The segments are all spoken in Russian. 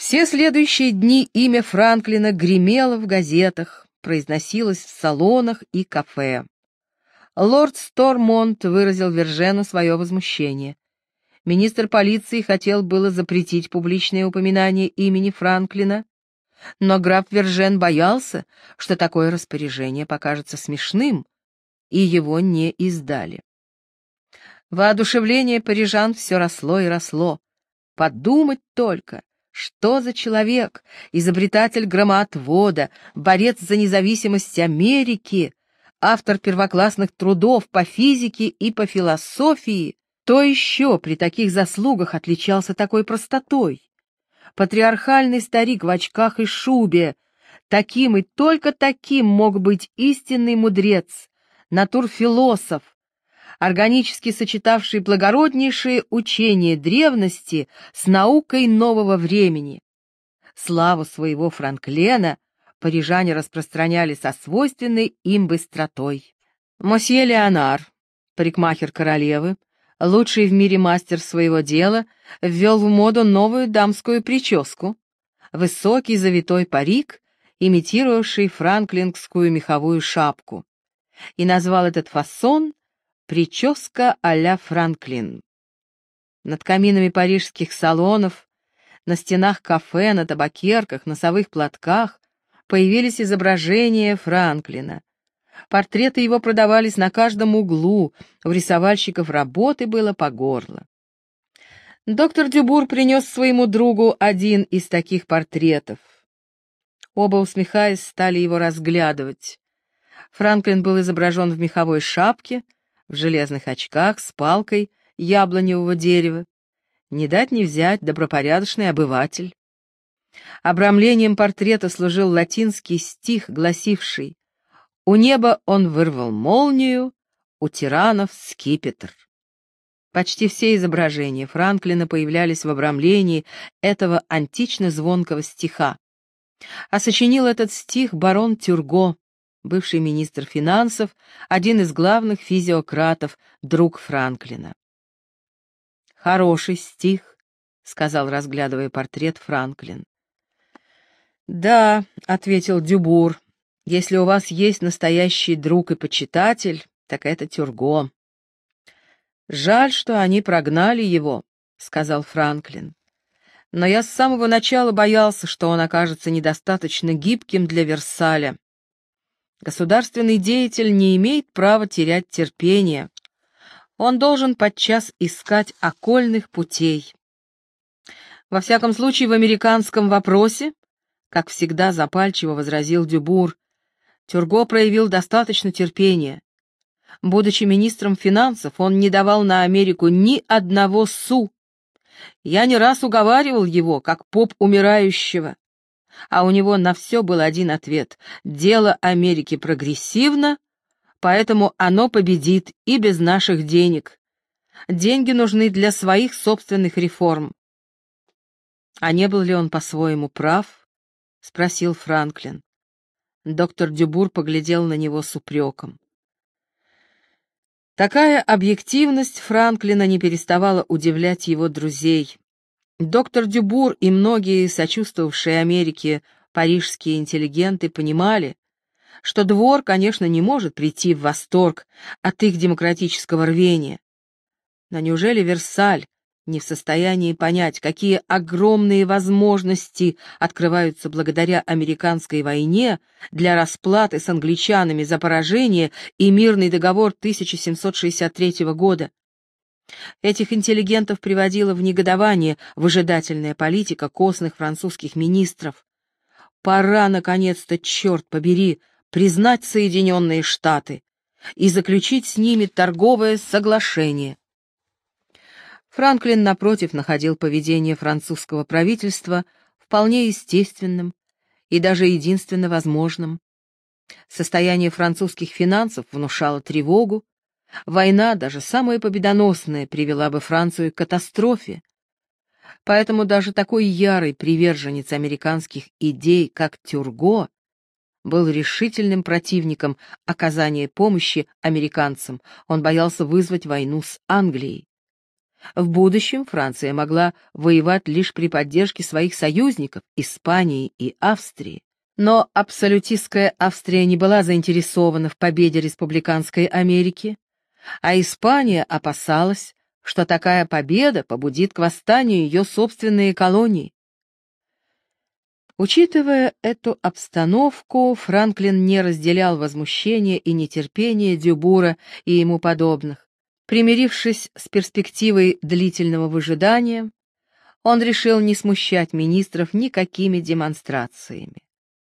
Все следующие дни имя Франклина гремело в газетах, произносилось в салонах и кафе. Лорд Стормонт выразил Вержену свое возмущение. Министр полиции хотел было запретить публичное упоминание имени Франклина, но граф Вержен боялся, что такое распоряжение покажется смешным, и его не издали. Воодушевление парижан все росло и росло. Подумать только, что за человек, изобретатель громоотвода, борец за независимость Америки, автор первоклассных трудов по физике и по философии, то еще при таких заслугах отличался такой простотой. Патриархальный старик в очках и шубе, таким и только таким мог быть истинный мудрец, натурфилософ, органически сочетавший благороднейшие учения древности с наукой нового времени. Славу своего Франклена парижане распространяли со свойственной им быстротой. Мосье Леонар, парикмахер королевы, лучший в мире мастер своего дела, ввел в моду новую дамскую прическу, высокий завитой парик, имитировавший франклингскую меховую шапку, и назвал этот фасон «прическа а-ля Франклин». Над каминами парижских салонов, на стенах кафе, на табакерках, носовых платках появились изображения Франклина. Портреты его продавались на каждом углу, у рисовальщиков работы было по горло. Доктор Дюбур принес своему другу один из таких портретов. Оба, усмехаясь, стали его разглядывать. Франклин был изображен в меховой шапке, в железных очках, с палкой яблоневого дерева. Не дать не взять добропорядочный обыватель. Обрамлением портрета служил латинский стих, гласивший: «У неба он вырвал молнию, у тиранов скипетр». Почти все изображения Франклина появлялись в обрамлении этого антично-звонкого стиха. А сочинил этот стих барон Тюрго, бывший министр финансов, один из главных физиократов, друг Франклина. «Хороший стих», — сказал, разглядывая портрет, Франклин. «Да», — ответил Дюбур, — «если у вас есть настоящий друг и почитатель, так это Тюрго». «Жаль, что они прогнали его», — сказал Франклин. «Но я с самого начала боялся, что он окажется недостаточно гибким для Версаля. Государственный деятель не имеет права терять терпение. Он должен подчас искать окольных путей. Во всяком случае, в американском вопросе, как всегда запальчиво возразил Дюбур, Тюрго проявил достаточно терпения. Будучи министром финансов, он не давал на Америку ни одного су. Я не раз уговаривал его, как поп умирающего, а у него на все был один ответ: дело Америки прогрессивно, поэтому оно победит и без наших денег. Деньги нужны для своих собственных реформ. А не был ли он по-своему прав? — спросил Франклин. Доктор Дюбур поглядел на него с упреком. Такая объективность Франклина не переставала удивлять его друзей. Доктор Дюбур и многие сочувствовавшие Америке парижские интеллигенты понимали, что двор, конечно, не может прийти в восторг от их демократического рвения. Но неужели Версаль не в состоянии понять, какие огромные возможности открываются благодаря американской войне для расплаты с англичанами за поражение и мирный договор 1763 года? Этих интеллигентов приводила в негодование выжидательная политика костных французских министров. Пора, наконец-то, черт побери, признать Соединенные Штаты и заключить с ними торговое соглашение. Франклин, напротив, находил поведение французского правительства вполне естественным и даже единственно возможным. Состояние французских финансов внушало тревогу. Война, даже самая победоносная, привела бы Францию к катастрофе. Поэтому даже такой ярый приверженец американских идей, как Тюрго, был решительным противником оказания помощи американцам. Он боялся вызвать войну с Англией. В будущем Франция могла воевать лишь при поддержке своих союзников Испании и Австрии. Но абсолютистская Австрия не была заинтересована в победе республиканской Америки, а Испания опасалась, что такая победа побудит к восстанию ее собственные колонии. Учитывая эту обстановку, Франклин не разделял возмущения и нетерпения Дюбура и ему подобных. Примирившись с перспективой длительного выжидания, он решил не смущать министров никакими демонстрациями.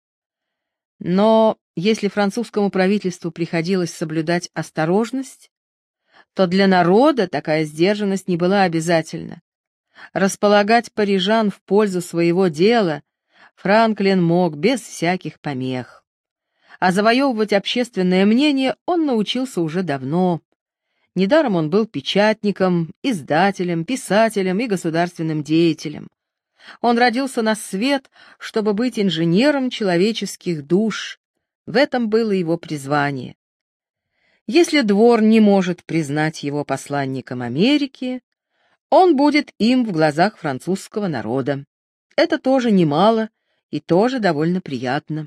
Но если французскому правительству приходилось соблюдать осторожность, то для народа такая сдержанность не была обязательна. Располагать парижан в пользу своего дела Франклин мог без всяких помех. А завоевывать общественное мнение он научился уже давно. Недаром он был печатником, издателем, писателем и государственным деятелем. Он родился на свет, чтобы быть инженером человеческих душ. В этом было его призвание. Если двор не может признать его посланником Америки, он будет им в глазах французского народа. Это тоже немало и тоже довольно приятно.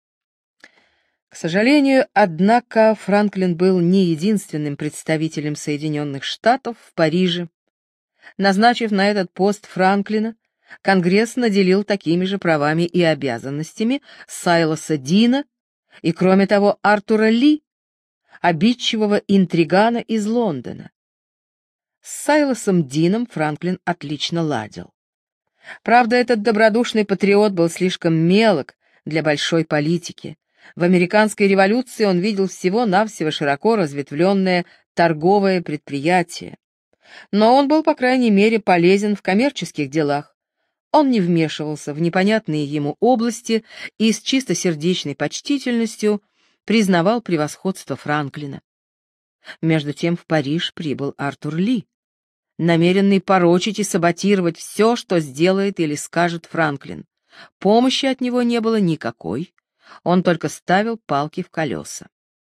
К сожалению, однако, Франклин был не единственным представителем Соединенных Штатов в Париже. Назначив на этот пост Франклина, Конгресс наделил такими же правами и обязанностями Сайлоса Дина и, кроме того, Артура Ли, обидчивого интригана из Лондона. С Сайлосом Дином Франклин отлично ладил. Правда, этот добродушный патриот был слишком мелок для большой политики. В американской революции он видел всего-навсего широко разветвленное торговое предприятие. Но он был, по крайней мере, полезен в коммерческих делах. Он не вмешивался в непонятные ему области и с чистосердечной почтительностью признавал превосходство Франклина. Между тем в Париж прибыл Артур Ли, намеренный порочить и саботировать все, что сделает или скажет Франклин. Помощи от него не было никакой, он только ставил палки в колеса.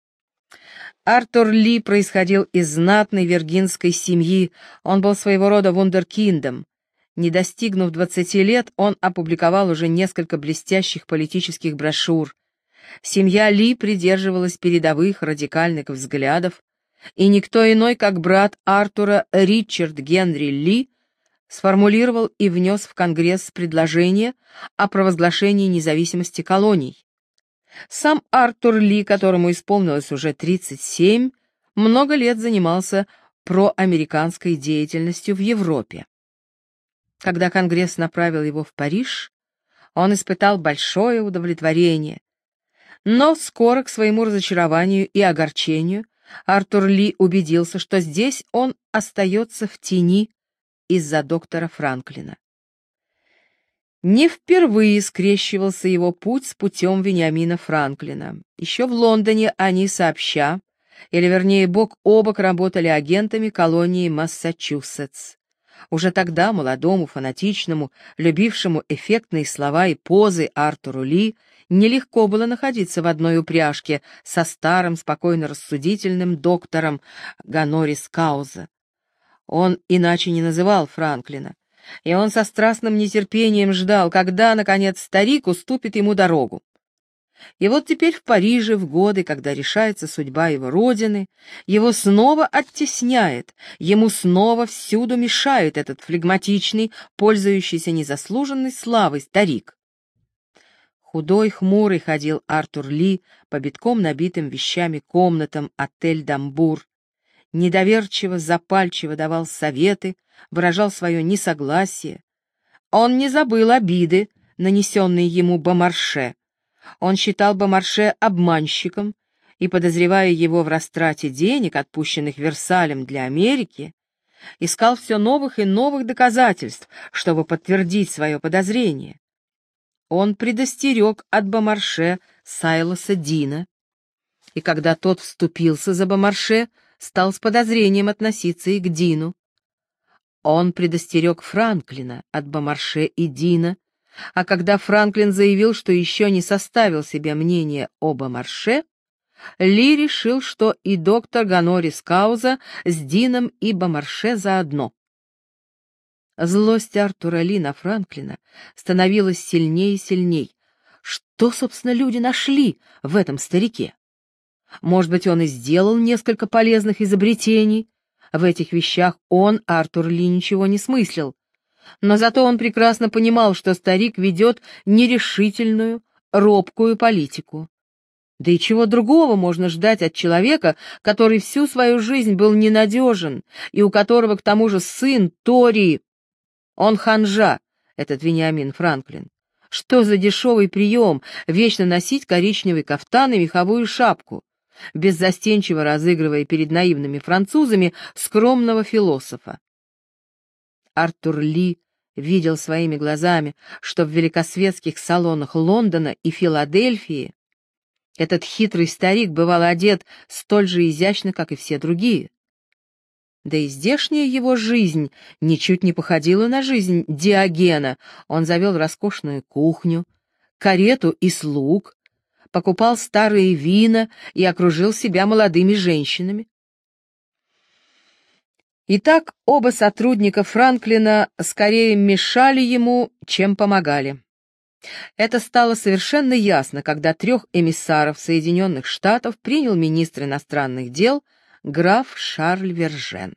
Артур Ли происходил из знатной виргинской семьи, он был своего рода вундеркиндом. Не достигнув 20 лет, он опубликовал уже несколько блестящих политических брошюр. Семья Ли придерживалась передовых радикальных взглядов, и никто иной, как брат Артура Ричард Генри Ли, сформулировал и внес в Конгресс предложение о провозглашении независимости колоний. Сам Артур Ли, которому исполнилось уже 37, много лет занимался проамериканской деятельностью в Европе. Когда Конгресс направил его в Париж, он испытал большое удовлетворение. Но скоро, к своему разочарованию и огорчению, Артур Ли убедился, что здесь он остается в тени из-за доктора Франклина. Не впервые скрещивался его путь с путем Вениамина Франклина. Еще в Лондоне они сообща, или вернее бок о бок, работали агентами колонии Массачусетс. Уже тогда молодому, фанатичному, любившему эффектные слова и позы Артуру Ли нелегко было находиться в одной упряжке со старым, спокойно рассудительным доктором Гонорис Кауза. Он иначе не называл Франклина, и он со страстным нетерпением ждал, когда, наконец, старик уступит ему дорогу. И вот теперь в Париже, в годы, когда решается судьба его родины, его снова оттесняет, ему снова всюду мешает этот флегматичный, пользующийся незаслуженной славой старик. Худой, хмурый ходил Артур Ли по битком набитым вещами комнатам отель «Дамбур». Недоверчиво, запальчиво давал советы, выражал свое несогласие. Он не забыл обиды, нанесенные ему Бомарше. Он считал Бомарше обманщиком и, подозревая его в растрате денег, отпущенных Версалем для Америки, искал все новых и новых доказательств, чтобы подтвердить свое подозрение. Он предостерег от Бомарше Сайлоса Дина, и когда тот вступился за Бомарше, стал с подозрением относиться и к Дину. Он предостерег Франклина от Бомарше и Дина, а когда Франклин заявил, что еще не составил себе мнение о Бомарше, Ли решил, что и доктор Гонорис Кауза с Дином и Бомарше заодно. Злость Артура Ли на Франклина становилась сильнее и сильней. Что, собственно, люди нашли в этом старике? Может быть, он и сделал несколько полезных изобретений. В этих вещах он, Артур Ли, ничего не смыслил. Но зато он прекрасно понимал, что старик ведет нерешительную, робкую политику. Да и чего другого можно ждать от человека, который всю свою жизнь был ненадежен, и у которого, к тому же, сын Тори. Он ханжа, этот Вениамин Франклин. Что за дешевый прием вечно носить коричневый кафтан и меховую шапку, беззастенчиво разыгрывая перед наивными французами скромного философа? Артур Ли видел своими глазами, что в великосветских салонах Лондона и Филадельфии этот хитрый старик бывал одет столь же изящно, как и все другие. Да и здешняя его жизнь ничуть не походила на жизнь Диогена. Он завел роскошную кухню, карету и слуг, покупал старые вина и окружил себя молодыми женщинами. Итак, оба сотрудника Франклина скорее мешали ему, чем помогали. Это стало совершенно ясно, когда 3 эмиссаров Соединенных Штатов принял министр иностранных дел граф Шарль Вержен.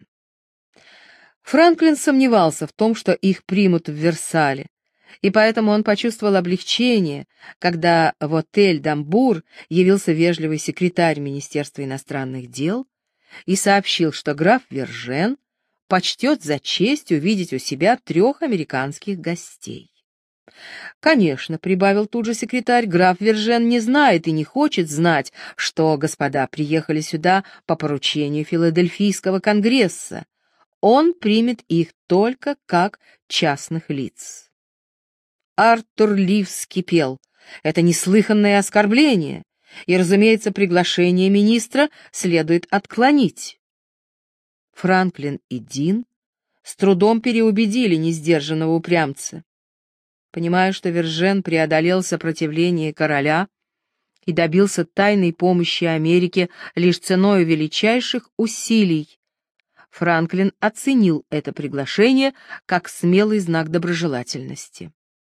Франклин сомневался в том, что их примут в Версале, и поэтому он почувствовал облегчение, когда в отель «Дамбур» явился вежливый секретарь Министерства иностранных дел и сообщил, что граф Вержен почтет за честь увидеть у себя 3 американских гостей. Конечно, прибавил тут же секретарь, граф Вержен не знает и не хочет знать, что господа приехали сюда по поручению Филадельфийского конгресса. Он примет их только как частных лиц. Артур Ли вскипел. Это неслыханное оскорбление, и, разумеется, приглашение министра следует отклонить. Франклин и Дин с трудом переубедили несдержанного упрямца. Понимая, что Вержен преодолел сопротивление короля и добился тайной помощи Америке лишь ценой величайших усилий, Франклин оценил это приглашение как смелый знак доброжелательности.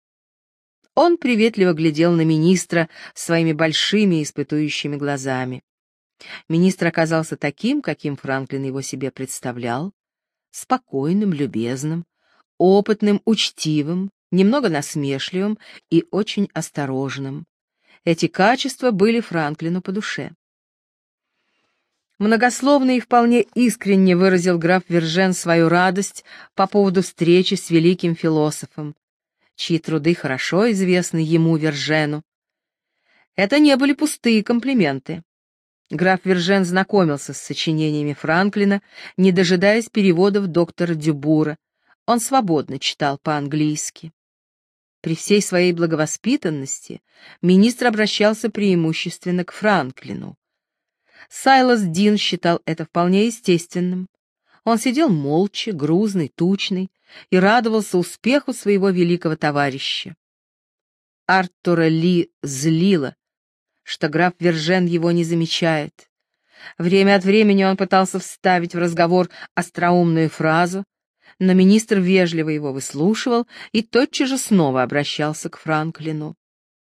Он приветливо глядел на министра своими большими испытующими глазами. Министр оказался таким, каким Франклин его себе представлял: спокойным, любезным, опытным, учтивым, немного насмешливым и очень осторожным. Эти качества были Франклину по душе. Многословно и вполне искренне выразил граф Вержен свою радость по поводу встречи с великим философом, чьи труды хорошо известны ему, Вержену. Это не были пустые комплименты. Граф Вержен знакомился с сочинениями Франклина, не дожидаясь переводов доктора Дюбура. Он свободно читал по-английски. При всей своей благовоспитанности министр обращался преимущественно к Франклину. Сайлас Дин считал это вполне естественным. Он сидел молча, грузный, тучный, и радовался успеху своего великого товарища. Артура Ли злило, что граф Вержен его не замечает. Время от времени он пытался вставить в разговор остроумную фразу, но министр вежливо его выслушивал и тотчас же снова обращался к Франклину.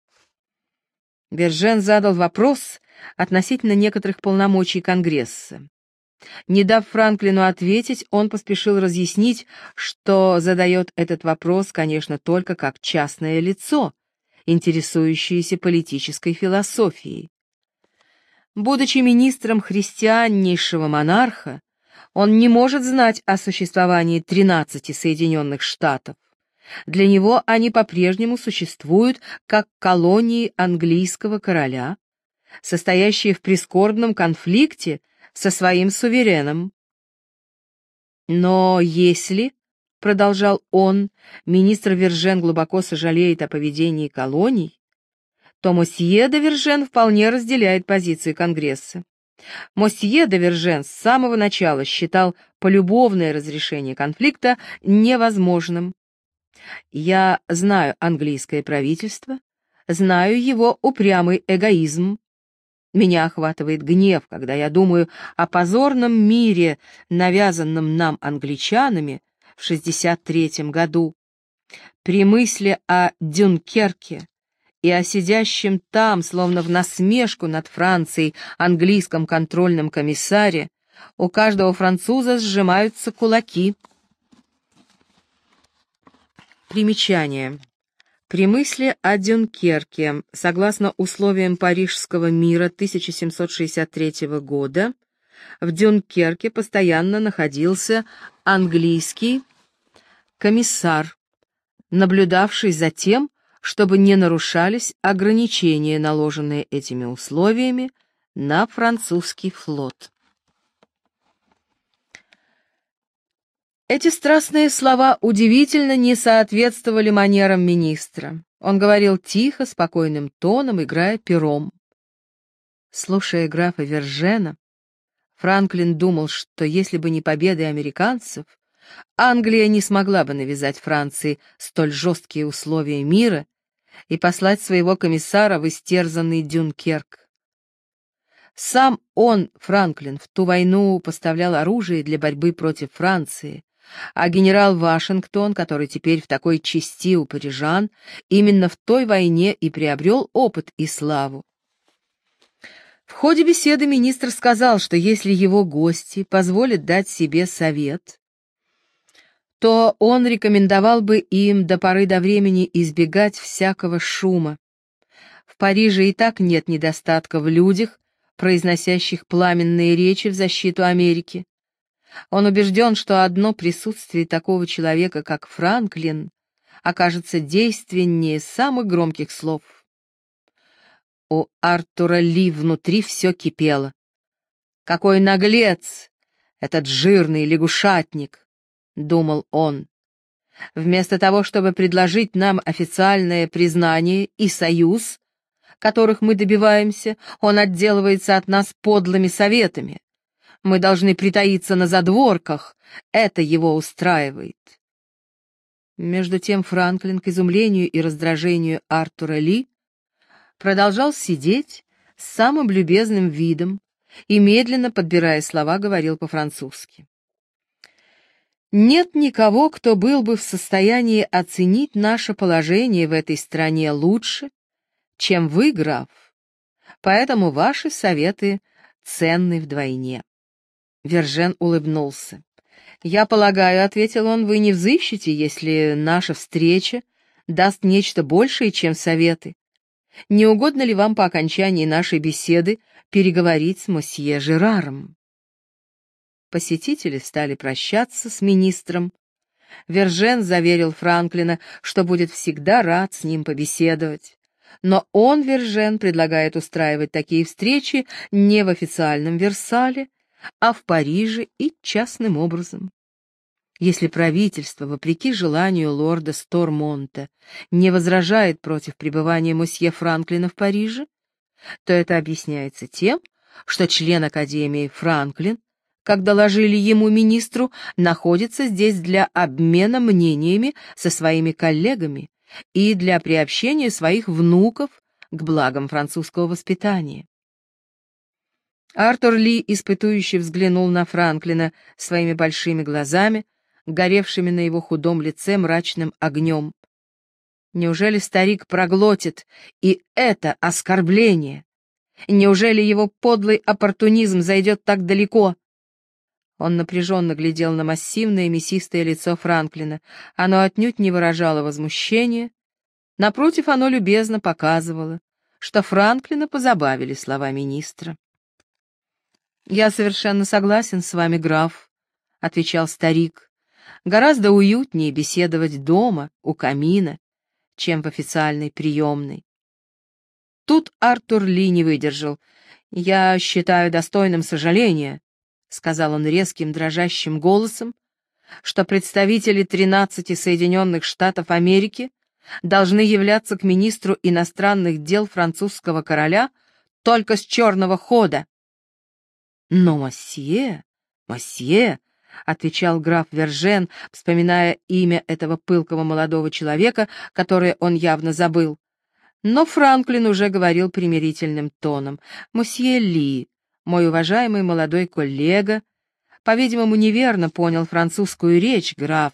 Вержен задал вопрос относительно некоторых полномочий Конгресса. Не дав Франклину ответить, он поспешил разъяснить, что задает этот вопрос, конечно, только как частное лицо, интересующееся политической философией. Будучи министром христианнейшего монарха, он не может знать о существовании 13 Соединенных Штатов. Для него они по-прежнему существуют как колонии английского короля, состоящие в прискорбном конфликте со своим сувереном. Но если, — продолжал он, — министр Вержен глубоко сожалеет о поведении колоний, то мосье де Вержен вполне разделяет позицию Конгресса. Мосье де Вержен с самого начала считал полюбовное разрешение конфликта невозможным. Я знаю английское правительство, знаю его упрямый эгоизм. Меня охватывает гнев, когда я думаю о позорном мире, навязанном нам англичанами, в 1963 году. При мысли о Дюнкерке и о сидящем там, словно в насмешку над Францией, английском контрольном комиссаре, у каждого француза сжимаются кулаки. Примечание. При мысли о Дюнкерке, согласно условиям Парижского мира 1763 года, в Дюнкерке постоянно находился английский комиссар, наблюдавший за тем, чтобы не нарушались ограничения, наложенные этими условиями на французский флот. Эти страстные слова удивительно не соответствовали манерам министра. Он говорил тихо, спокойным тоном, играя пером. Слушая графа Вержена, Франклин думал, что если бы не победы американцев, Англия не смогла бы навязать Франции столь жесткие условия мира и послать своего комиссара в истерзанный Дюнкерк. Сам он, Франклин, в ту войну поставлял оружие для борьбы против Франции, а генерал Вашингтон, который теперь в такой чести у парижан, именно в той войне и приобрел опыт и славу. В ходе беседы министр сказал, что если его гости позволят дать себе совет, то он рекомендовал бы им до поры до времени избегать всякого шума. В Париже и так нет недостатка в людях, произносящих пламенные речи в защиту Америки. Он убежден, что одно присутствие такого человека, как Франклин, окажется действеннее самых громких слов. У Артура Ли внутри все кипело. «Какой наглец! Этот жирный лягушатник!» — думал он. «Вместо того, чтобы предложить нам официальное признание и союз, которых мы добиваемся, он отделывается от нас подлыми советами. Мы должны притаиться на задворках, это его устраивает». Между тем Франклин, к изумлению и раздражению Артура Ли, продолжал сидеть с самым любезным видом и, медленно подбирая слова, говорил по-французски. «Нет никого, кто был бы в состоянии оценить наше положение в этой стране лучше, чем вы, граф, поэтому ваши советы ценны вдвойне». Вержен улыбнулся. «Я полагаю, — ответил он, — вы не взыщете, если наша встреча даст нечто большее, чем советы. Не угодно ли вам по окончании нашей беседы переговорить с мосье Жераром?» Посетители стали прощаться с министром. Вержен заверил Франклина, что будет всегда рад с ним побеседовать. Но он, Вержен, предлагает устраивать такие встречи не в официальном Версале, а в Париже и частным образом. Если правительство, вопреки желанию лорда Стормонта, не возражает против пребывания мосье Франклина в Париже, то это объясняется тем, что член Академии Франклин, как доложили ему министру, находится здесь для обмена мнениями со своими коллегами и для приобщения своих внуков к благам французского воспитания. Артур Ли испытующе взглянул на Франклина своими большими глазами, горевшими на его худом лице мрачным огнем. Неужели старик проглотит и это оскорбление? Неужели его подлый оппортунизм зайдет так далеко? Он напряженно глядел на массивное мясистое лицо Франклина. Оно отнюдь не выражало возмущения. Напротив, оно любезно показывало, что Франклина позабавили слова министра. «Я совершенно согласен с вами, граф», — отвечал старик. «Гораздо уютнее беседовать дома, у камина, чем в официальной приемной». Тут Артур Ли не выдержал. «Я считаю достойным сожаления», — сказал он резким дрожащим голосом, «что представители 13 Соединенных Штатов Америки должны являться к министру иностранных дел французского короля только с черного хода». «Но, мосье, мосье», — отвечал граф Вержен, вспоминая имя этого пылкого молодого человека, которое он явно забыл. Но Франклин уже говорил примирительным тоном. «Мосье Ли, мой уважаемый молодой коллега, по-видимому, неверно понял французскую речь, граф.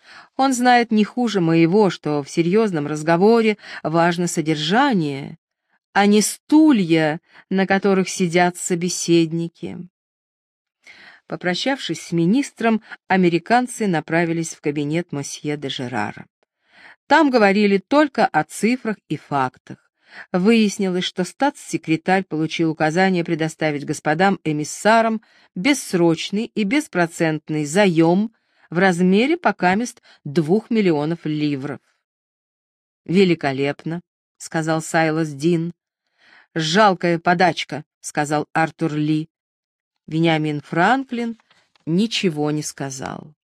Он знает не хуже моего, что в серьезном разговоре важно содержание, а не стулья, на которых сидят собеседники. Попрощавшись с министром, американцы направились в кабинет мосье де Жерара. Там говорили только о цифрах и фактах. Выяснилось, что статс-секретарь получил указание предоставить господам-эмиссарам бессрочный и беспроцентный заем в размере покамест 2 миллионов ливров. «Великолепно», — сказал Сайлас Дин. «Жалкая подачка», — сказал Артур Ли. Вениамин Франклин ничего не сказал.